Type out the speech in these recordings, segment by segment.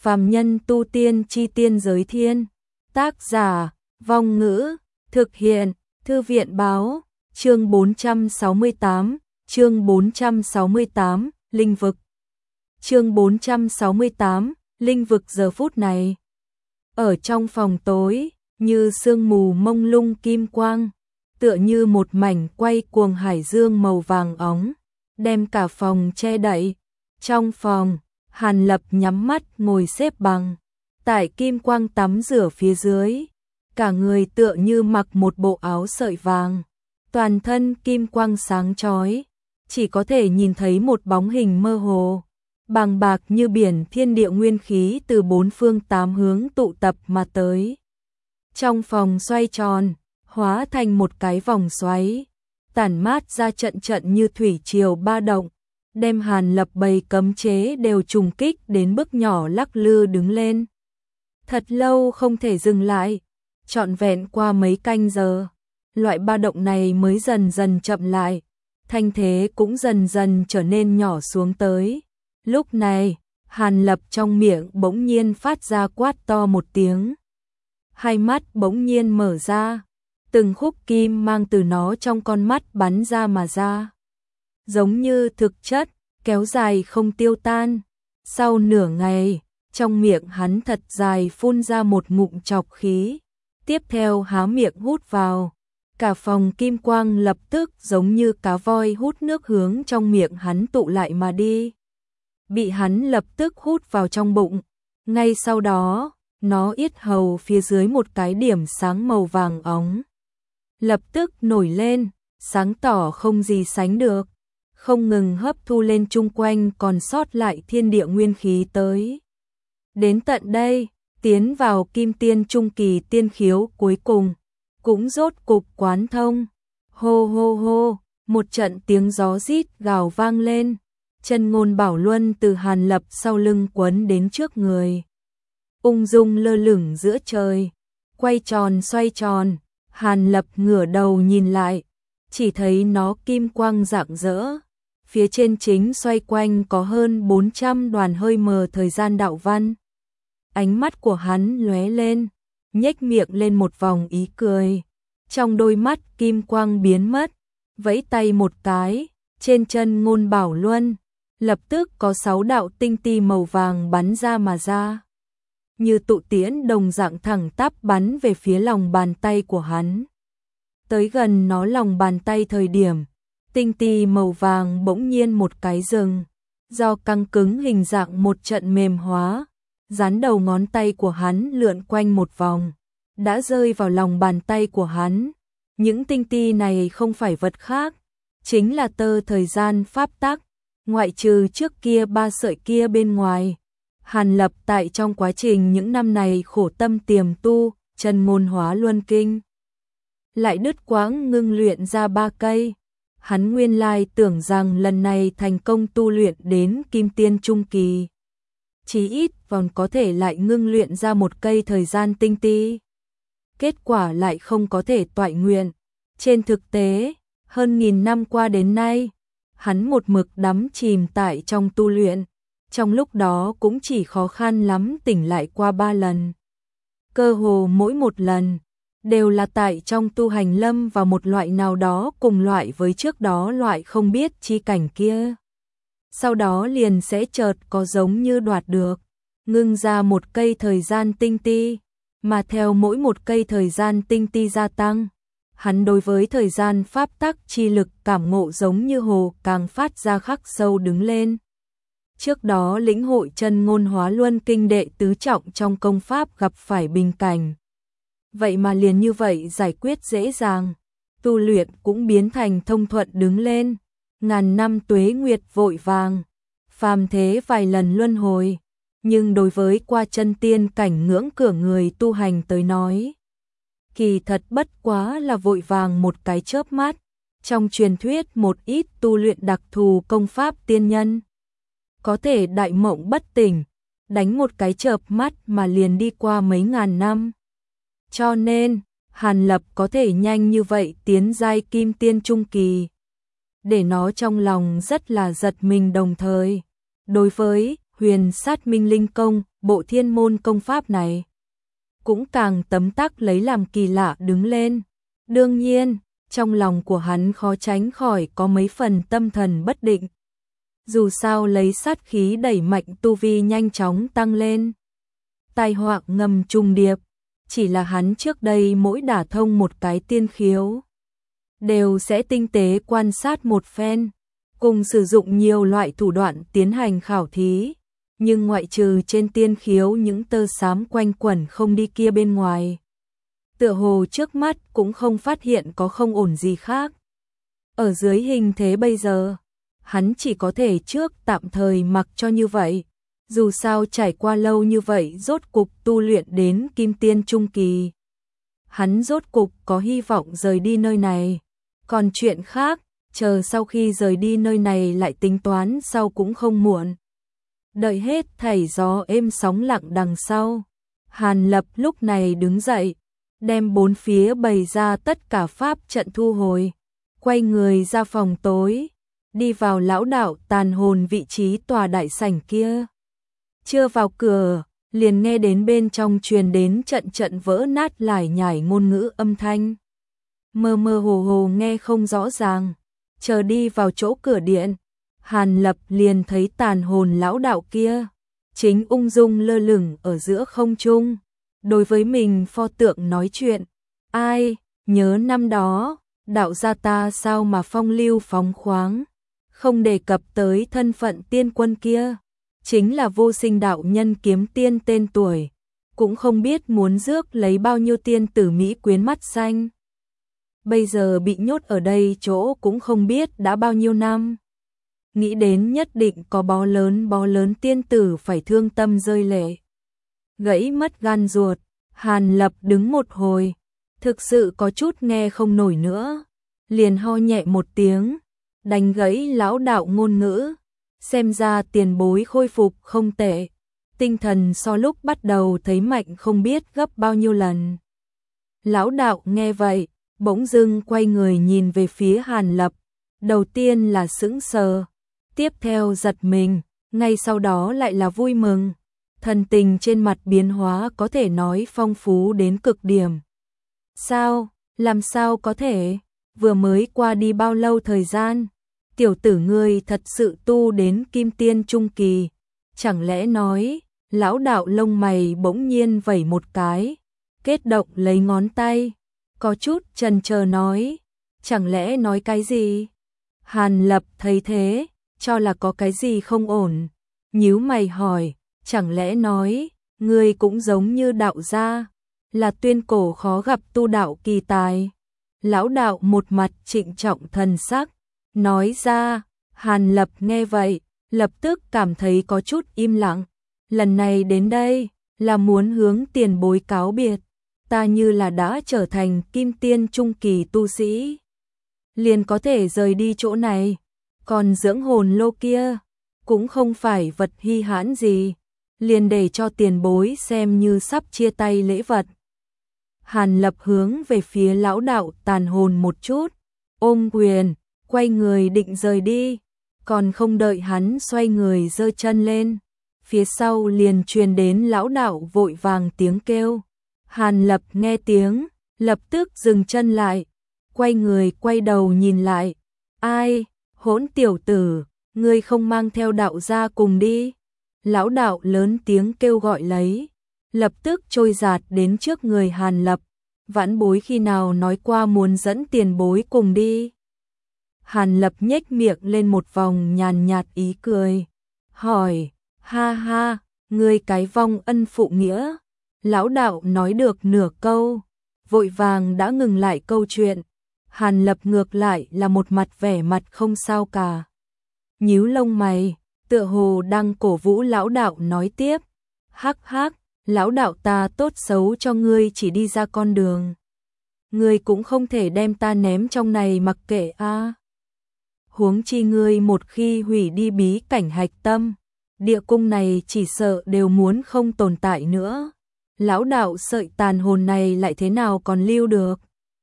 Phàm nhân tu tiên chi tiên giới thiên. Tác giả, Vong Ngữ, thực hiện, Thư viện báo, chương 468, chương 468, Linh vực. Chương 468, Linh vực giờ phút này. Ở trong phòng tối, như sương mù mông lung kim quang, tựa như một mảnh quay cuồng hải dương màu vàng óng, đem cả phòng che đậy. Trong phòng, Hàn Lập nhắm mắt ngồi xếp bằng, tại kim quang tắm rửa phía dưới, cả người tựa như mặc một bộ áo sợi vàng, toàn thân kim quang sáng chói, chỉ có thể nhìn thấy một bóng hình mơ hồ, bàng bạc như biển thiên địa nguyên khí từ bốn phương tám hướng tụ tập mà tới. Trong phòng xoay tròn, hóa thành một cái vòng xoáy, tản mát ra trận trận như thủy triều ba động, đem Hàn Lập bày cấm chế đều trùng kích đến bước nhỏ lắc lư đứng lên. Thật lâu không thể dừng lại, trọn vẹn qua mấy canh giờ, loại ba động này mới dần dần chậm lại, thanh thế cũng dần dần trở nên nhỏ xuống tới. Lúc này, Hàn Lập trong miệng bỗng nhiên phát ra quát to một tiếng. Hai mắt bỗng nhiên mở ra, từng khúc kim mang từ nó trong con mắt bắn ra mà ra. Giống như thực chất, kéo dài không tiêu tan. Sau nửa ngày, trong miệng hắn thật dài phun ra một ngụm trọc khí, tiếp theo há miệng hút vào. Cả phòng kim quang lập tức giống như cá voi hút nước hướng trong miệng hắn tụ lại mà đi. Bị hắn lập tức hút vào trong bụng. Ngay sau đó, nó yết hầu phía dưới một cái điểm sáng màu vàng óng. Lập tức nổi lên, sáng tỏ không gì sánh được, không ngừng hấp thu lên chung quanh còn sót lại thiên địa nguyên khí tới. Đến tận đây, tiến vào kim tiên trung kỳ tiên khiếu cuối cùng, cũng rốt cục quán thông. Hô hô hô, một trận tiếng gió rít gào vang lên, chân ngôn bảo luân từ Hàn Lập sau lưng quấn đến trước người. Ung dung lơ lửng giữa trời, quay tròn xoay tròn, Hàn Lập ngửa đầu nhìn lại, chỉ thấy nó kim quang rạng rỡ. Phía trên chính xoay quanh có hơn 400 đoàn hơi mờ thời gian đạo văn. Ánh mắt của hắn lóe lên, nhếch miệng lên một vòng ý cười. Trong đôi mắt kim quang biến mất, vẫy tay một cái, trên chân ngôn bảo luân, lập tức có 6 đạo tinh ti màu vàng bắn ra mà ra. Như tụ tiễn đồng dạng thẳng tắp bắn về phía lòng bàn tay của hắn. Tới gần nó lòng bàn tay thời điểm, tinh ti màu vàng bỗng nhiên một cái dừng, do căng cứng hình dạng một trận mềm hóa, dán đầu ngón tay của hắn lượn quanh một vòng, đã rơi vào lòng bàn tay của hắn. Những tinh ti này không phải vật khác, chính là tơ thời gian pháp tắc, ngoại trừ trước kia 3 sợi kia bên ngoài. Hàn Lập tại trong quá trình những năm này khổ tâm tiềm tu, chân ngôn hóa luân kinh, lại đứt quãng ngưng luyện ra 3 cây. Hắn nguyên lai tưởng rằng lần này thành công tu luyện đến kim tiên trung kỳ, chí ít còn có thể lại ngưng luyện ra một cây thời gian tinh ti. Kết quả lại không có thể toại nguyện. Trên thực tế, hơn 1000 năm qua đến nay, hắn một mực đắm chìm tại trong tu luyện, trong lúc đó cũng chỉ khó khăn lắm tỉnh lại qua 3 lần. Cơ hồ mỗi một lần đều là tại trong tu hành lâm vào một loại nào đó cùng loại với trước đó loại không biết chi cảnh kia. Sau đó liền sẽ chợt có giống như đoạt được, ngưng ra một cây thời gian tinh ti, mà theo mỗi một cây thời gian tinh ti gia tăng, hắn đối với thời gian pháp tắc chi lực cảm ngộ giống như hồ càng phát ra khắc sâu đứng lên. Trước đó lĩnh hội chân ngôn hóa luân kinh đệ tứ trọng trong công pháp gặp phải bình cảnh. Vậy mà liền như vậy giải quyết dễ dàng, tu luyện cũng biến thành thông thuận đứng lên. Ngàn năm tuế nguyệt vội vàng, phàm thế vài lần luân hồi, nhưng đối với qua chân tiên cảnh ngưỡng cửa người tu hành tới nói, kỳ thật bất quá là vội vàng một cái chớp mắt. Trong truyền thuyết một ít tu luyện đặc thù công pháp tiên nhân, có thể đại mộng bất tỉnh, đánh một cái chợp mắt mà liền đi qua mấy ngàn năm. Cho nên, Hàn Lập có thể nhanh như vậy tiến giai kim tiên trung kỳ, để nó trong lòng rất là giật mình, đồng thời đối với Huyền Sát Minh Linh Công bộ thiên môn công pháp này cũng càng tấm tắc lấy làm kỳ lạ đứng lên. Đương nhiên, trong lòng của hắn khó tránh khỏi có mấy phần tâm thần bất định. Dù sao lấy sát khí đẩy mạnh tu vi nhanh chóng tăng lên. Tai họa ngầm trùng điệp, chỉ là hắn trước đây mỗi đả thông một cái tiên khiếu, đều sẽ tinh tế quan sát một phen, cùng sử dụng nhiều loại thủ đoạn tiến hành khảo thí. Nhưng ngoại trừ trên tiên khiếu những tơ xám quanh quẩn không đi kia bên ngoài, tựa hồ trước mắt cũng không phát hiện có không ổn gì khác. Ở dưới hình thế bây giờ, hắn chỉ có thể trước tạm thời mặc cho như vậy. Dù sao trải qua lâu như vậy rốt cục tu luyện đến kim tiên trung kỳ. Hắn rốt cục có hy vọng rời đi nơi này. Còn chuyện khác, chờ sau khi rời đi nơi này lại tính toán sau cũng không muộn. Đợi hết thảy gió êm sóng lặng đằng sau, Hàn Lập lúc này đứng dậy, đem bốn phía bày ra tất cả pháp trận thu hồi, quay người ra phòng tối, đi vào lão đạo tàn hồn vị trí tòa đại sảnh kia. Chưa vào cửa, liền nghe đến bên trong truyền đến trận trận vỡ nát lải nhải ngôn ngữ âm thanh. Mơ mơ hồ hồ nghe không rõ ràng, chờ đi vào chỗ cửa điện, Hàn Lập liền thấy tàn hồn lão đạo kia, chính ung dung lơ lửng ở giữa không trung, đối với mình pho tượng nói chuyện. Ai, nhớ năm đó, đạo gia ta sao mà phong lưu phóng khoáng, không đề cập tới thân phận tiên quân kia, chính là vô sinh đạo nhân kiếm tiên tên tuổi, cũng không biết muốn rước lấy bao nhiêu tiên tử mỹ quyến mắt xanh. Bây giờ bị nhốt ở đây chỗ cũng không biết đã bao nhiêu năm. Nghĩ đến nhất định có bó lớn tiên tử phải thương tâm rơi lệ. Gãy mất gan ruột, Hàn Lập đứng một hồi, thực sự có chút nghe không nổi nữa, liền ho nhẹ một tiếng, đánh gãy lão đạo ngôn ngữ. Xem ra tiền bối khôi phục không tệ, tinh thần so lúc bắt đầu thấy mạnh không biết gấp bao nhiêu lần. Lão đạo nghe vậy, bỗng dưng quay người nhìn về phía Hàn Lập, đầu tiên là sững sờ, tiếp theo giật mình, ngay sau đó lại là vui mừng, thần tình trên mặt biến hóa có thể nói phong phú đến cực điểm. Sao, làm sao có thể, vừa mới qua đi bao lâu thời gian? Tiểu tử ngươi thật sự tu đến kim tiên trung kỳ, chẳng lẽ nói, lão đạo lông mày bỗng nhiên vẩy một cái, kết động lấy ngón tay, có chút chần chờ nói, chẳng lẽ nói cái gì? Hàn Lập thấy thế, cho là có cái gì không ổn, nhíu mày hỏi, chẳng lẽ nói, ngươi cũng giống như đạo gia, là tuyên cổ khó gặp tu đạo kỳ tài? Lão đạo một mặt trịnh trọng thần sắc, nói ra. Hàn Lập nghe vậy, lập tức cảm thấy có chút im lặng, lần này đến đây, là muốn hướng tiền bối cáo biệt, ta như là đã trở thành kim tiên trung kỳ tu sĩ, liền có thể rời đi chỗ này, còn dưỡng hồn lô kia, cũng không phải vật hy hãn gì, liền để cho tiền bối xem như sắp chia tay lễ vật. Hàn Lập hướng về phía lão đạo tàn hồn một chút, ôm quyền, quay người định rời đi, còn không đợi hắn xoay người giơ chân lên, phía sau liền truyền đến lão đạo vội vàng tiếng kêu. Hàn Lập nghe tiếng, lập tức dừng chân lại, quay người quay đầu nhìn lại, ai, hỗn tiểu tử, ngươi không mang theo đạo gia cùng đi? Lão đạo lớn tiếng kêu gọi lấy, lập tức trôi dạt đến trước người Hàn Lập, vãn bối khi nào nói qua muốn dẫn tiền bối cùng đi? Hàn Lập nhếch miệng lên một vòng nhàn nhạt ý cười, hỏi, ha ha, ngươi cái vong ân phụ nghĩa. Lão đạo nói được nửa câu, vội vàng đã ngừng lại câu chuyện. Hàn Lập ngược lại là một mặt vẻ mặt không sao cả, nhíu lông mày, tựa hồ đang cổ vũ lão đạo nói tiếp, hắc hắc, lão đạo ta tốt xấu cho ngươi chỉ đi ra con đường, ngươi cũng không thể đem ta ném trong này mặc kệ a. Huống chi ngươi một khi hủy đi bí cảnh hạch tâm, địa cung này chỉ sợ đều muốn không tồn tại nữa. Lão đạo sợi tàn hồn này lại thế nào còn lưu được?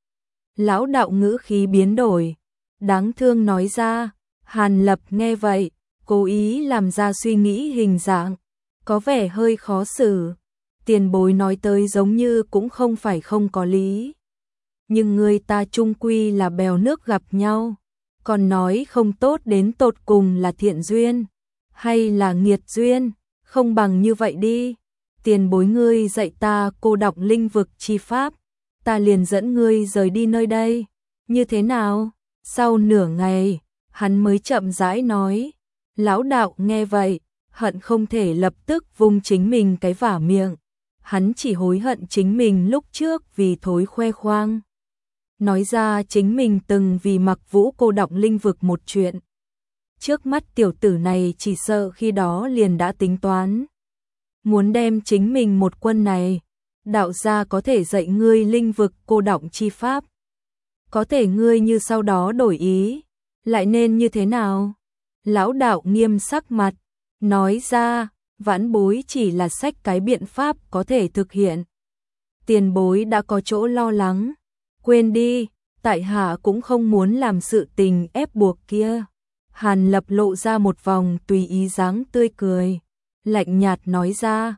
Lão đạo ngữ khí biến đổi, đáng thương nói ra. Hàn Lập nghe vậy, cố ý làm ra suy nghĩ hình dạng, có vẻ hơi khó xử. Tiền bối nói tới giống như cũng không phải không có lý. Nhưng người ta chung quy là bèo nước gặp nhau, còn nói không tốt đến tột cùng là thiện duyên, hay là nghiệt duyên, không bằng như vậy đi. Tiền bối ngươi dạy ta cô đọng linh vực chi pháp, ta liền dẫn ngươi rời đi nơi đây, như thế nào? Sau nửa ngày, hắn mới chậm rãi nói. Lão đạo nghe vậy, hận không thể lập tức vung chính mình cái vả miệng. Hắn chỉ hối hận chính mình lúc trước vì thối khoe khoang. Nói ra chính mình từng vì Mặc Vũ cô đọng linh vực một chuyện. Trước mắt tiểu tử này chỉ sợ khi đó liền đã tính toán. Muốn đem chính mình một quân này, đạo gia có thể dạy ngươi linh vực cô đọng chi pháp. Có thể ngươi như sau đó đổi ý, lại nên như thế nào? Lão đạo nghiêm sắc mặt, nói ra, vãn bối chỉ là sách cái biện pháp có thể thực hiện. Tiền bối đã có chỗ lo lắng, quên đi, tại hạ cũng không muốn làm sự tình ép buộc kia. Hàn Lập lộ ra một vòng tùy ý dáng tươi cười, lạnh nhạt nói ra,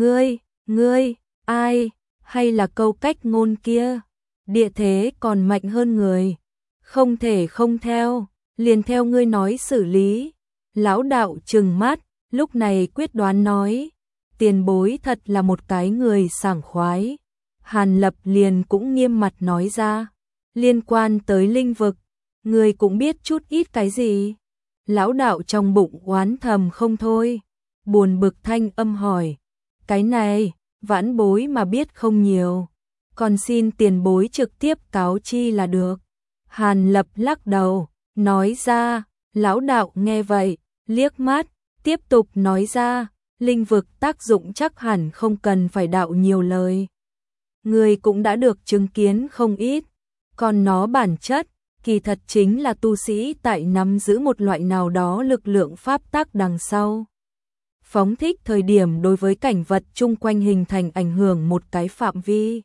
ngươi, ai, hay là câu cách ngôn kia, địa thế còn mạnh hơn người, không thể không theo, liền theo ngươi nói xử lý. Lão đạo trừng mắt, lúc này quyết đoán nói, tiền bối thật là một cái người sảng khoái. Hàn Lập liền cũng nghiêm mặt nói ra, liên quan tới linh vực, người cũng biết chút ít cái gì. Lão đạo trong bụng oán thầm không thôi, buồn bực thanh âm hỏi, cái này, vãn bối mà biết không nhiều, còn xin tiền bối trực tiếp cáo chi là được. Hàn Lập lắc đầu, nói ra, lão đạo nghe vậy, liếc mắt, tiếp tục nói ra, linh vực tác dụng chắc hẳn không cần phải đạo nhiều lời. Người cũng đã được chứng kiến không ít, còn nó bản chất, kỳ thật chính là tu sĩ tại nắm giữ một loại nào đó lực lượng pháp tắc đằng sau. Phóng thích thời điểm đối với cảnh vật chung quanh hình thành ảnh hưởng một cái phạm vi.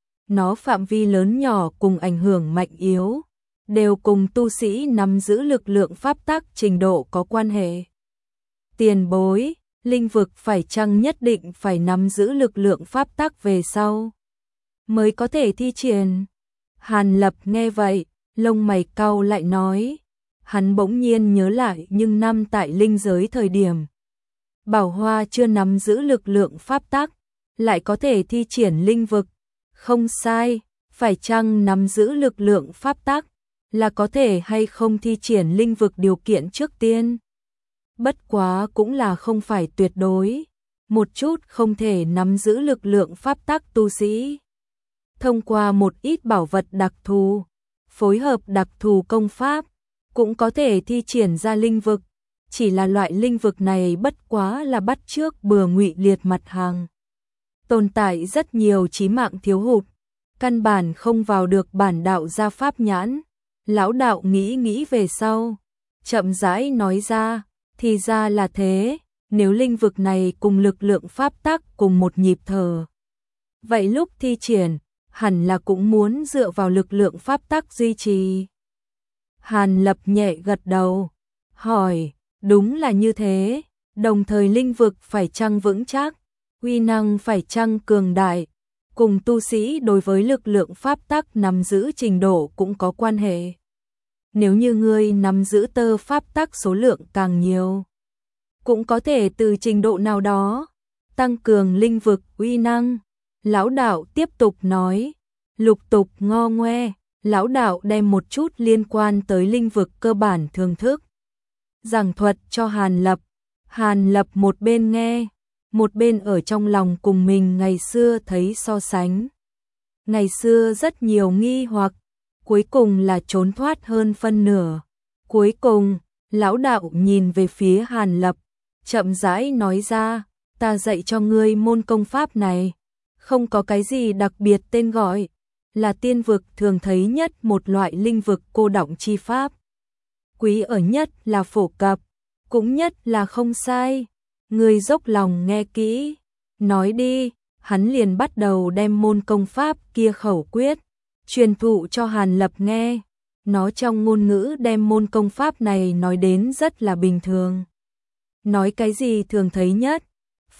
Nó phạm vi lớn nhỏ cùng ảnh hưởng mạnh yếu, đều cùng tu sĩ nắm giữ lực lượng pháp tắc trình độ có quan hệ. Tiền bối, linh vực phải chăng nhất định phải nắm giữ lực lượng pháp tắc về sau mới có thể thi triển? Hàn Lập nghe vậy, lông mày cau lại nói, hắn bỗng nhiên nhớ lại nhưng năm tại linh giới thời điểm, Bảo Hoa chưa nắm giữ lực lượng pháp tắc, lại có thể thi triển linh vực. Không sai, phải chăng nắm giữ lực lượng pháp tắc, là có thể hay không thi triển linh vực điều kiện trước tiên. Bất quá cũng là không phải tuyệt đối, một chút không thể nắm giữ lực lượng pháp tắc tu sĩ. Thông qua một ít bảo vật đặc thù, phối hợp đặc thù công pháp, cũng có thể thi triển ra linh vực, chỉ là loại linh vực này bất quá là bắt chước bừa ngụy liệt mặt hàng. Tồn tại rất nhiều chí mạng thiếu hụt, căn bản không vào được bản đạo gia pháp nhãn. Lão đạo nghĩ về sau, chậm rãi nói ra, thì ra là thế, nếu linh vực này cùng lực lượng pháp tắc cùng một nhịp thở. Vậy lúc thi triển, hẳn là cũng muốn dựa vào lực lượng pháp tắc duy trì. Hàn Lập nhẹ gật đầu, hỏi, đúng là như thế, đồng thời linh vực phải chăng vững chắc, uy năng phải chăng cường đại, cùng tu sĩ đối với lực lượng pháp tắc nắm giữ trình độ cũng có quan hệ. Nếu như ngươi nắm giữ tơ pháp tắc số lượng càng nhiều, cũng có thể từ trình độ nào đó tăng cường linh vực uy năng. Lão đạo tiếp tục nói, lục tục ngo ngoe, lão đạo đem một chút liên quan tới linh vực cơ bản thường thức giảng thuật cho Hàn Lập. Hàn Lập một bên nghe, một bên ở trong lòng cùng mình ngày xưa thấy so sánh. Ngày xưa rất nhiều nghi hoặc, cuối cùng là trốn thoát hơn phân nửa. Cuối cùng, lão đạo nhìn về phía Hàn Lập, chậm rãi nói ra, ta dạy cho ngươi môn công pháp này, không có cái gì đặc biệt tên gọi, là tiên vực thường thấy nhất một loại linh vực cô đọng chi pháp. Quý ở nhất là phổ cập, cũng nhất là không sai. Ngươi dốc lòng nghe kỹ, nói đi. Hắn liền bắt đầu đem môn công pháp kia khẩu quyết truyền thụ cho Hàn Lập nghe. Nó trong ngôn ngữ đem môn công pháp này nói đến rất là bình thường. Nói cái gì thường thấy nhất,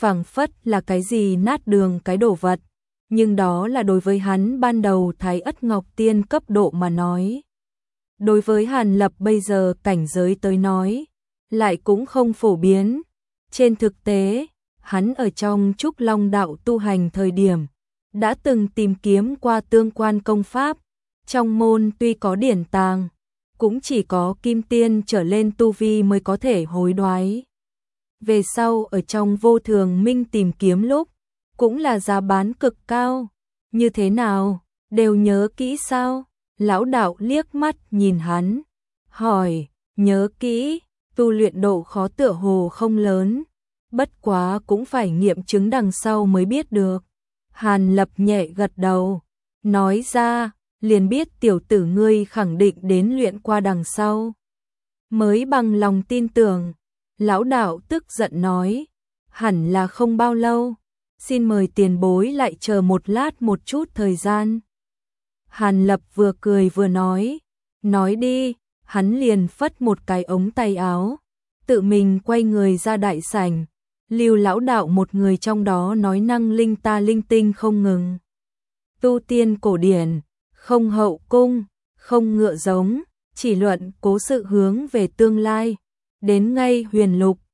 phảng phất là cái gì nát đường cái đồ vật, nhưng đó là đối với hắn ban đầu Thái Ất Ngọc Tiên cấp độ mà nói. Đối với Hàn Lập bây giờ cảnh giới tới nói, lại cũng không phổ biến. Trên thực tế, hắn ở trong Trúc Long đạo tu hành thời điểm, đã từng tìm kiếm qua tương quan công pháp, trong môn tuy có điển tàng, cũng chỉ có kim tiên trở lên tu vi mới có thể hối đoái. Về sau ở trong Vô Thường Minh tìm kiếm lúc, cũng là giá bán cực cao. Như thế nào, đều nhớ kỹ sao? Lão đạo liếc mắt nhìn hắn, hỏi, nhớ kỹ, tu luyện độ khó tựa hồ không lớn, bất quá cũng phải nghiệm chứng đằng sau mới biết được. Hàn Lập nhẹ gật đầu, nói ra, liền biết tiểu tử ngươi khẳng định đến luyện qua đằng sau. Mới bằng lòng tin tưởng, lão đạo tức giận nói, hẳn là không bao lâu, xin mời tiền bối lại chờ một lát một chút thời gian. Hàn Lập vừa cười vừa nói đi, hắn liền phất một cái ống tay áo, tự mình quay người ra đại sảnh, lưu lão đạo một người trong đó nói năng linh ta linh tinh không ngừng. Tu tiên cổ điển, không hậu cung, không ngựa giống, chỉ luận cố sự hướng về tương lai, đến ngay huyền lục,